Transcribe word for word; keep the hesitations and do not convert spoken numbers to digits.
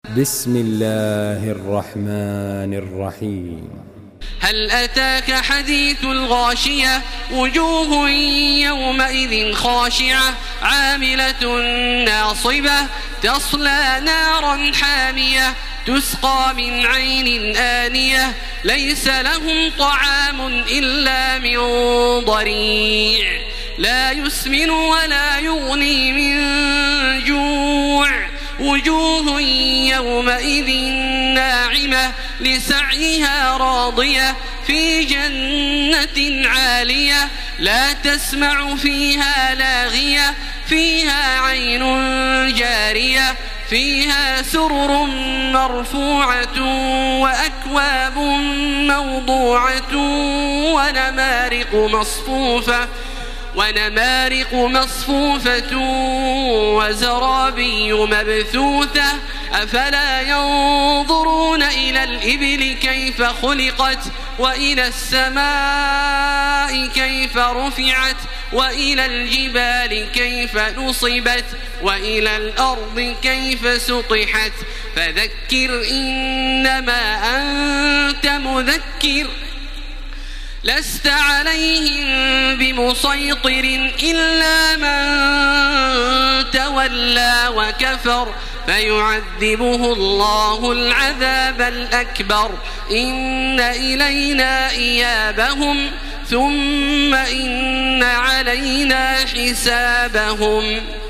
بسم الله الرحمن الرحيم. هل أتاك حديث الغاشية وجوه يومئذ خاشعة عاملة ناصبة تصلى نارا حامية تسقى من عين آنية ليس لهم طعام إلا من ضريع لا يسمن ولا يغني من جوع وجوه يومئذ ناعمة لسعيها راضية في جنة عالية لا تسمع فيها لاغية فيها عين جارية فيها سرر مرفوعة وأكواب موضوعة ونمارق مصفوفة ونمارق مصفوفة وزرابي مبثوثة أفلا ينظرون إلى الإبل كيف خلقت وإلى السماء كيف رفعت وإلى الجبال كيف نصبت وإلى الأرض كيف سطحت فذكر إنما أنت مذكر لست عليهم بمسيطر إلا من تولى وكفر فيعذبه الله العذاب الأكبر إن إلينا إيابهم ثم إن علينا حسابهم.